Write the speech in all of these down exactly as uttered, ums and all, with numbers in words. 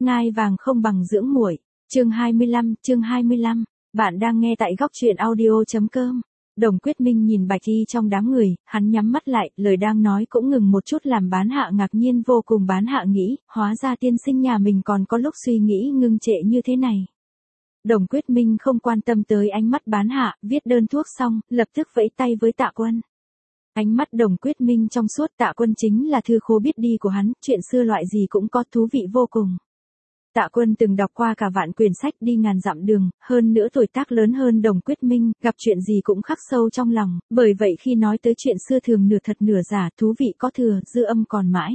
ngai vàng không bằng dưỡng muội. Chương hai mươi lăm, chương hai mươi lăm. Bạn đang nghe tại góc truyện audio chấm com. Đồng Quyết Minh nhìn Bạch Y trong đám người, hắn nhắm mắt lại, lời đang nói cũng ngừng một chút làm Bán Hạ ngạc nhiên vô cùng. Bán Hạ nghĩ, hóa ra tiên sinh nhà mình còn có lúc suy nghĩ ngưng trệ như thế này. Đồng Quyết Minh không quan tâm tới ánh mắt Bán Hạ, viết đơn thuốc xong, lập tức vẫy tay với Tạ Quân. Ánh mắt Đồng Quyết Minh trong suốt. Tạ Quân chính là thư khố biết đi của hắn, chuyện xưa loại gì cũng có thú vị vô cùng. Tạ Quân từng đọc qua cả vạn quyển sách, đi ngàn dặm đường, hơn nữa tuổi tác lớn hơn Đồng Quyết Minh, gặp chuyện gì cũng khắc sâu trong lòng, bởi vậy khi nói tới chuyện xưa thường nửa thật nửa giả, thú vị có thừa, dư âm còn mãi.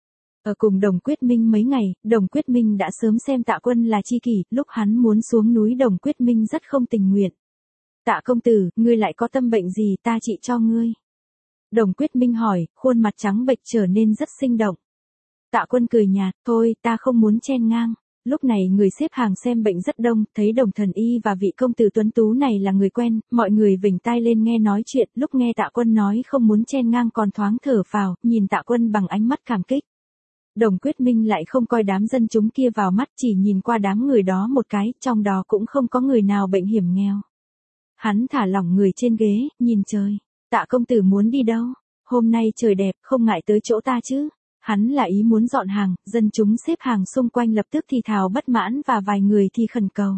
Ở cùng Đồng Quyết Minh mấy ngày, Đồng Quyết Minh đã sớm xem Tạ Quân là tri kỷ, lúc hắn muốn xuống núi Đồng Quyết Minh rất không tình nguyện. Tạ công tử, ngươi lại có tâm bệnh gì, ta trị cho ngươi. Đồng Quyết Minh hỏi, khuôn mặt trắng bệch trở nên rất sinh động. Tạ Quân cười nhạt, thôi, ta không muốn chen ngang. Lúc này người xếp hàng xem bệnh rất đông, thấy Đồng thần y và vị công tử tuấn tú này là người quen, mọi người vểnh tai lên nghe nói chuyện, lúc nghe Tạ Quân nói không muốn chen ngang còn thoáng thở phào, nhìn Tạ Quân bằng ánh mắt cảm kích. Đồng Quyết Minh lại không coi đám dân chúng kia vào mắt, chỉ nhìn qua đám người đó một cái, trong đó cũng không có người nào bệnh hiểm nghèo. Hắn thả lỏng người trên ghế, nhìn trời. Tạ công tử muốn đi đâu? Hôm nay trời đẹp, không ngại tới chỗ ta chứ? Hắn là ý muốn dọn hàng, dân chúng xếp hàng xung quanh lập tức thì thào bất mãn và vài người thì khẩn cầu.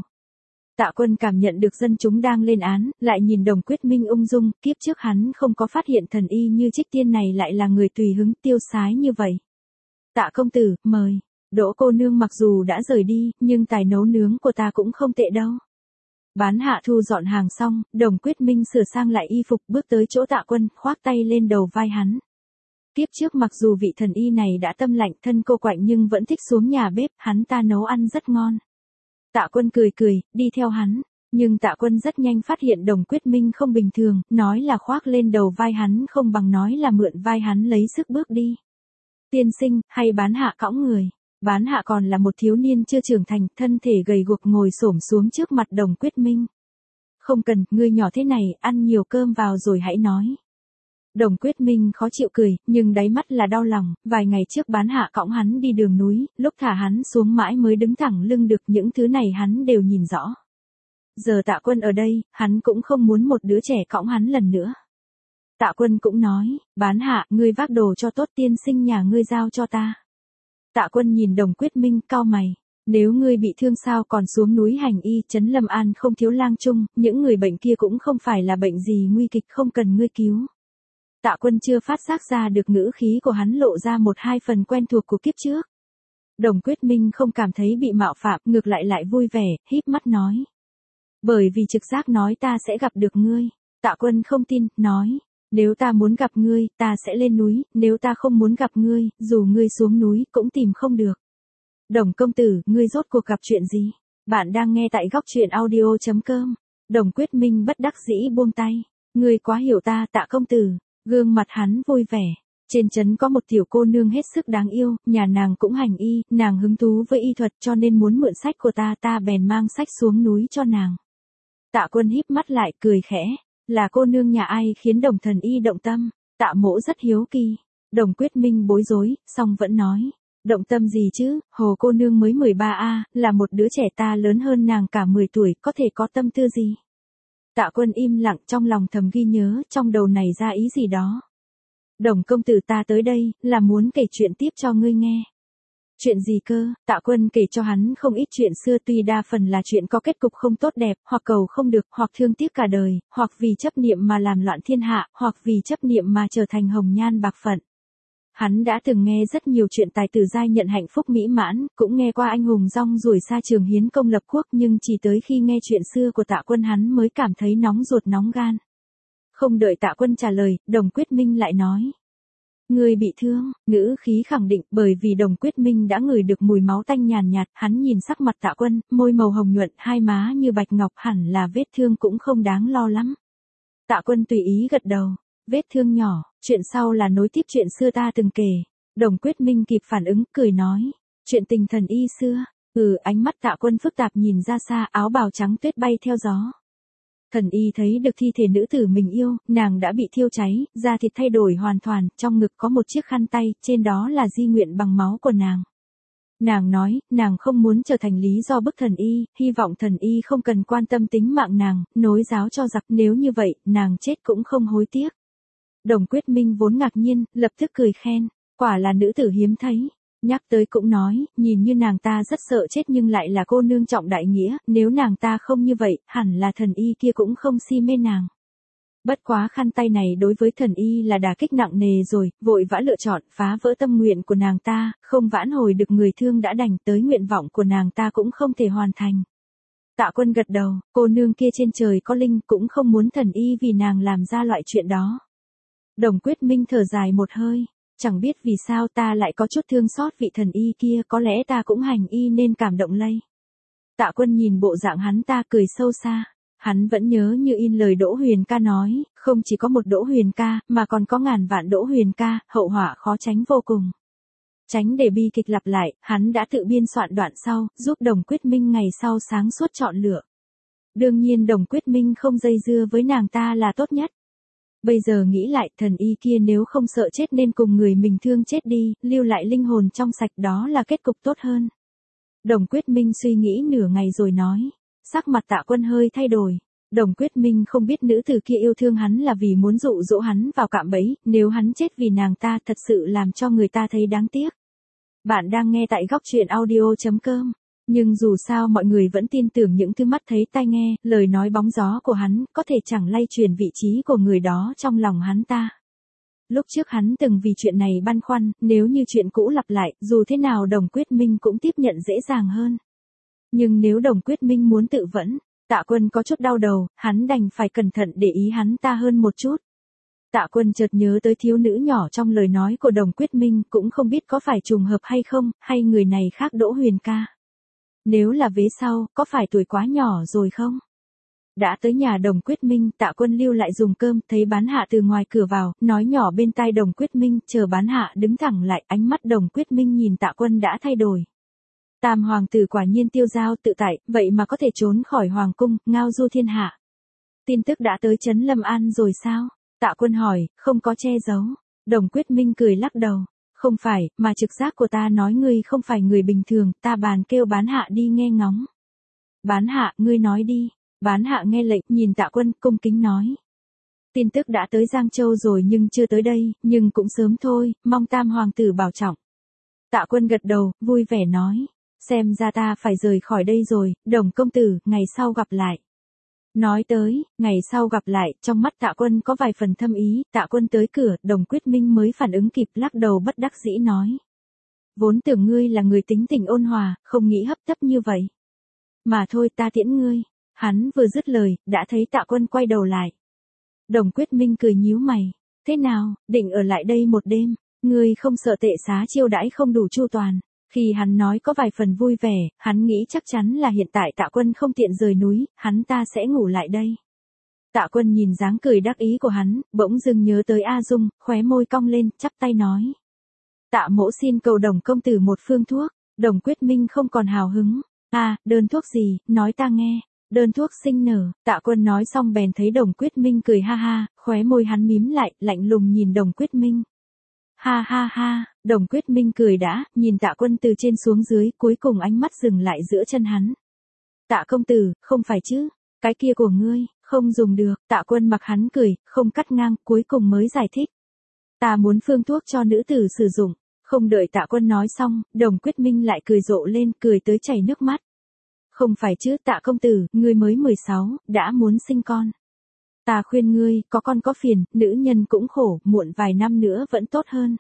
Tạ Quân cảm nhận được dân chúng đang lên án, lại nhìn Đồng Quyết Minh ung dung, kiếp trước hắn không có phát hiện thần y như Trích Tiên này lại là người tùy hứng tiêu sái như vậy. Tạ công tử, mời. Đỗ cô nương mặc dù đã rời đi, nhưng tài nấu nướng của ta cũng không tệ đâu. Bán Hạ thu dọn hàng xong, Đồng Quyết Minh sửa sang lại y phục bước tới chỗ Tạ Quân, khoác tay lên đầu vai hắn. Tiếp trước mặc dù vị thần y này đã tâm lạnh thân cô quạnh nhưng vẫn thích xuống nhà bếp, hắn ta nấu ăn rất ngon. Tạ Quân cười cười, đi theo hắn, nhưng Tạ Quân rất nhanh phát hiện Đồng Quyết Minh không bình thường, nói là khoác lên đầu vai hắn không bằng nói là mượn vai hắn lấy sức bước đi. Tiên sinh, hay Bán Hạ cõng người. Bán Hạ còn là một thiếu niên chưa trưởng thành, thân thể gầy guộc ngồi xổm xuống trước mặt Đồng Quyết Minh. Không cần, ngươi nhỏ thế này, ăn nhiều cơm vào rồi hãy nói. Đồng Quyết Minh khó chịu cười, nhưng đáy mắt là đau lòng, vài ngày trước Bán Hạ cõng hắn đi đường núi, lúc thả hắn xuống mãi mới đứng thẳng lưng được, những thứ này hắn đều nhìn rõ. Giờ Tạ Quân ở đây, hắn cũng không muốn một đứa trẻ cõng hắn lần nữa. Tạ Quân cũng nói, Bán Hạ, ngươi vác đồ cho tốt, tiên sinh nhà ngươi giao cho ta. Tạ Quân nhìn Đồng Quyết Minh cau mày, nếu ngươi bị thương sao còn xuống núi hành y, trấn Lâm An không thiếu lang chung, những người bệnh kia cũng không phải là bệnh gì nguy kịch không cần ngươi cứu. Tạ Quân chưa phát giác ra được ngữ khí của hắn lộ ra một hai phần quen thuộc của kiếp trước. Đồng Quyết Minh không cảm thấy bị mạo phạm, ngược lại lại vui vẻ, híp mắt nói. Bởi vì trực giác nói ta sẽ gặp được ngươi. Tạ Quân không tin, nói. Nếu ta muốn gặp ngươi, ta sẽ lên núi, nếu ta không muốn gặp ngươi, dù ngươi xuống núi, cũng tìm không được. Đồng công tử, ngươi rốt cuộc gặp chuyện gì? Bạn đang nghe tại góc truyện audio chấm com. Đồng Quyết Minh bất đắc dĩ buông tay. Ngươi quá hiểu ta, Tạ công tử. Gương mặt hắn vui vẻ. Trên trấn có một tiểu cô nương hết sức đáng yêu, nhà nàng cũng hành y, nàng hứng thú với y thuật cho nên muốn mượn sách của ta, ta bèn mang sách xuống núi cho nàng. Tạ Quân híp mắt lại, cười khẽ. Là cô nương nhà ai khiến Đồng thần y động tâm? Tạ Mỗ rất hiếu kỳ. Đồng Quyết Minh bối rối, song vẫn nói. Động tâm gì chứ, Hồ cô nương mới mười ba a, là một đứa trẻ, ta lớn hơn nàng cả mười tuổi, có thể có tâm tư gì? Tạ Quân im lặng, trong lòng thầm ghi nhớ, trong đầu này ra ý gì đó. Đồng công tử, ta tới đây, là muốn kể chuyện tiếp cho ngươi nghe. Chuyện gì cơ? Tạ Quân kể cho hắn không ít chuyện xưa, tuy đa phần là chuyện có kết cục không tốt đẹp, hoặc cầu không được, hoặc thương tiếc cả đời, hoặc vì chấp niệm mà làm loạn thiên hạ, hoặc vì chấp niệm mà trở thành hồng nhan bạc phận. Hắn đã từng nghe rất nhiều chuyện tài tử giai nhận hạnh phúc mỹ mãn, cũng nghe qua anh hùng rong ruổi xa trường hiến công lập quốc, nhưng chỉ tới khi nghe chuyện xưa của Tạ Quân hắn mới cảm thấy nóng ruột nóng gan. Không đợi Tạ Quân trả lời, Đồng Quyết Minh lại nói. Ngươi bị thương, ngữ khí khẳng định, bởi vì Đồng Quyết Minh đã ngửi được mùi máu tanh nhàn nhạt, hắn nhìn sắc mặt Tạ Quân, môi màu hồng nhuận, hai má như bạch ngọc, hẳn là vết thương cũng không đáng lo lắm. Tạ Quân tùy ý gật đầu, vết thương nhỏ, chuyện sau là nối tiếp chuyện xưa ta từng kể. Đồng Quyết Minh kịp phản ứng, cười nói, chuyện tình thần y xưa. Ừ, ánh mắt Tạ Quân phức tạp nhìn ra xa, áo bào trắng tuyết bay theo gió. Thần y thấy được thi thể nữ tử mình yêu, nàng đã bị thiêu cháy, da thịt thay đổi hoàn toàn, trong ngực có một chiếc khăn tay, trên đó là di nguyện bằng máu của nàng. Nàng nói, nàng không muốn trở thành lý do bức thần y, hy vọng thần y không cần quan tâm tính mạng nàng, nối giáo cho giặc, nếu như vậy, nàng chết cũng không hối tiếc. Đồng Quyết Minh vốn ngạc nhiên, lập tức cười khen, quả là nữ tử hiếm thấy. Nhắc tới cũng nói, nhìn như nàng ta rất sợ chết nhưng lại là cô nương trọng đại nghĩa, nếu nàng ta không như vậy, hẳn là thần y kia cũng không si mê nàng. Bất quá khăn tay này đối với thần y là đả kích nặng nề rồi, vội vã lựa chọn, phá vỡ tâm nguyện của nàng ta, không vãn hồi được người thương đã đành tới nguyện vọng của nàng ta cũng không thể hoàn thành. Tạ Quân gật đầu, cô nương kia trên trời có linh cũng không muốn thần y vì nàng làm ra loại chuyện đó. Đồng Quyết Minh thở dài một hơi, chẳng biết vì sao ta lại có chút thương xót vị thần y kia, có lẽ ta cũng hành y nên cảm động lây. Tạ Quân nhìn bộ dạng hắn ta cười sâu xa. Hắn vẫn nhớ như in lời Đỗ Huyền ca nói, không chỉ có một Đỗ Huyền ca, mà còn có ngàn vạn Đỗ Huyền ca, hậu họa khó tránh vô cùng. Tránh để bi kịch lặp lại, hắn đã tự biên soạn đoạn sau, giúp Đồng Quyết Minh ngày sau sáng suốt chọn lựa. Đương nhiên Đồng Quyết Minh không dây dưa với nàng ta là tốt nhất. Bây giờ nghĩ lại, thần y kia nếu không sợ chết nên cùng người mình thương chết đi, lưu lại linh hồn trong sạch, đó là kết cục tốt hơn. Đồng Quyết Minh suy nghĩ nửa ngày rồi nói. Sắc mặt Tạ Quân hơi thay đổi. Đồng Quyết Minh không biết nữ tử kia yêu thương hắn là vì muốn dụ dỗ hắn vào cạm bẫy, nếu hắn chết vì nàng ta thật sự làm cho người ta thấy đáng tiếc. Bạn đang nghe tại góc truyện audio chấm com. Nhưng dù sao mọi người vẫn tin tưởng những thứ mắt thấy tai nghe, lời nói bóng gió của hắn có thể chẳng lay truyền vị trí của người đó trong lòng hắn ta. Lúc trước hắn từng vì chuyện này băn khoăn, nếu như chuyện cũ lặp lại, dù thế nào Đồng Quyết Minh cũng tiếp nhận dễ dàng hơn. Nhưng nếu Đồng Quyết Minh muốn tự vẫn, Tạ Quân có chút đau đầu, hắn đành phải cẩn thận để ý hắn ta hơn một chút. Tạ Quân chợt nhớ tới thiếu nữ nhỏ trong lời nói của Đồng Quyết Minh, cũng không biết có phải trùng hợp hay không, hay người này khác Đỗ Huyền ca. Nếu là vế sau, có phải tuổi quá nhỏ rồi không? Đã tới nhà Đồng Quyết Minh, Tạ Quân lưu lại dùng cơm, thấy Bán Hạ từ ngoài cửa vào, nói nhỏ bên tai Đồng Quyết Minh, chờ Bán Hạ đứng thẳng lại, ánh mắt Đồng Quyết Minh nhìn Tạ Quân đã thay đổi. Tam hoàng tử quả nhiên tiêu dao tự tại, vậy mà có thể trốn khỏi hoàng cung, ngao du thiên hạ. Tin tức đã tới trấn Lâm An rồi sao? Tạ Quân hỏi, không có che giấu. Đồng Quyết Minh cười lắc đầu. Không phải, mà trực giác của ta nói ngươi không phải người bình thường, ta bàn kêu Bán Hạ đi nghe ngóng. Bán Hạ, ngươi nói đi. Bán Hạ nghe lệnh, nhìn Tạ Quân, cung kính nói. Tin tức đã tới Giang Châu rồi nhưng chưa tới đây, nhưng cũng sớm thôi, mong Tam hoàng tử bảo trọng. Tạ Quân gật đầu, vui vẻ nói. Xem ra ta phải rời khỏi đây rồi, Đồng công tử, ngày sau gặp lại. Nói tới, ngày sau gặp lại, trong mắt Tạ Quân có vài phần thâm ý, Tạ Quân tới cửa, Đồng Quyết Minh mới phản ứng kịp, lắc đầu bất đắc dĩ nói. Vốn tưởng ngươi là người tính tình ôn hòa, không nghĩ hấp tấp như vậy. Mà thôi ta tiễn ngươi. Hắn vừa dứt lời, đã thấy Tạ Quân quay đầu lại. Đồng Quyết Minh cười nhíu mày. Thế nào, định ở lại đây một đêm, ngươi không sợ tệ xá chiêu đãi không đủ chu toàn. Khi hắn nói có vài phần vui vẻ, hắn nghĩ chắc chắn là hiện tại Tạ Quân không tiện rời núi, hắn ta sẽ ngủ lại đây. Tạ Quân nhìn dáng cười đắc ý của hắn, bỗng dưng nhớ tới A Dung, khóe môi cong lên, chắp tay nói. Tạ mỗ xin cầu Đồng công tử một phương thuốc. Đồng Quyết Minh không còn hào hứng. À, đơn thuốc gì, nói ta nghe. Đơn thuốc sinh nở. Tạ Quân nói xong bèn thấy Đồng Quyết Minh cười ha ha, khóe môi hắn mím lại, lạnh lùng nhìn Đồng Quyết Minh. Ha ha ha, Đồng Quyết Minh cười đã, nhìn Tạ Quân từ trên xuống dưới, cuối cùng ánh mắt dừng lại giữa chân hắn. Tạ công tử, không phải chứ, cái kia của ngươi, không dùng được. Tạ Quân mặc hắn cười, không cắt ngang, cuối cùng mới giải thích. Ta muốn phương thuốc cho nữ tử sử dụng. Không đợi Tạ Quân nói xong, Đồng Quyết Minh lại cười rộ lên, cười tới chảy nước mắt. Không phải chứ, Tạ công tử, ngươi mới mười sáu, đã muốn sinh con. Ta khuyên ngươi, có con có phiền, nữ nhân cũng khổ, muộn vài năm nữa vẫn tốt hơn.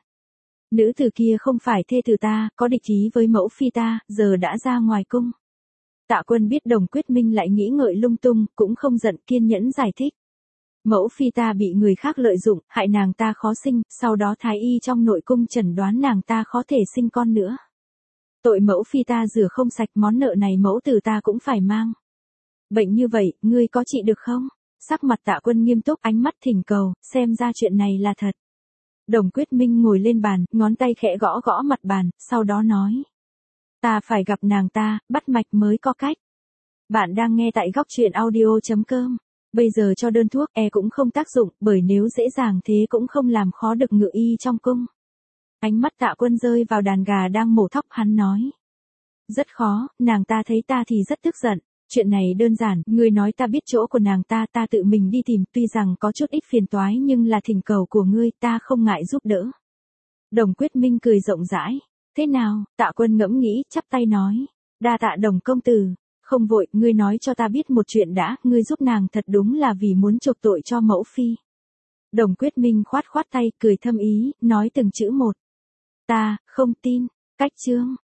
Nữ tử kia không phải thê tử ta, có địch ý với mẫu phi ta, giờ đã ra ngoài cung. Tạ Quân biết Đồng Quyết Minh lại nghĩ ngợi lung tung, cũng không giận, kiên nhẫn giải thích. Mẫu phi ta bị người khác lợi dụng, hại nàng ta khó sinh, sau đó thái y trong nội cung chẩn đoán nàng ta khó thể sinh con nữa. Tội mẫu phi ta rửa không sạch, món nợ này mẫu tử ta cũng phải mang. Bệnh như vậy, ngươi có trị được không? Sắc mặt Tạ Quân nghiêm túc, ánh mắt thỉnh cầu, xem ra chuyện này là thật. Đồng Quyết Minh ngồi lên bàn, ngón tay khẽ gõ gõ mặt bàn, sau đó nói. Ta phải gặp nàng ta, bắt mạch mới có cách. Bạn đang nghe tại góc truyện audio chấm com. Bây giờ cho đơn thuốc e cũng không tác dụng, bởi nếu dễ dàng thế cũng không làm khó được ngự y trong cung. Ánh mắt Tạ Quân rơi vào đàn gà đang mổ thóc, hắn nói. Rất khó, nàng ta thấy ta thì rất tức giận. Chuyện này đơn giản, ngươi nói ta biết chỗ của nàng ta, ta tự mình đi tìm, tuy rằng có chút ít phiền toái nhưng là thỉnh cầu của ngươi, ta không ngại giúp đỡ. Đồng Quyết Minh cười rộng rãi. Thế nào, Tạ Quân ngẫm nghĩ, chắp tay nói. Đa tạ Đồng công tử. Không vội, ngươi nói cho ta biết một chuyện đã, ngươi giúp nàng thật đúng là vì muốn chuộc tội cho mẫu phi. Đồng Quyết Minh khoát khoát tay, cười thâm ý, nói từng chữ một. Ta, không tin. Cách chương.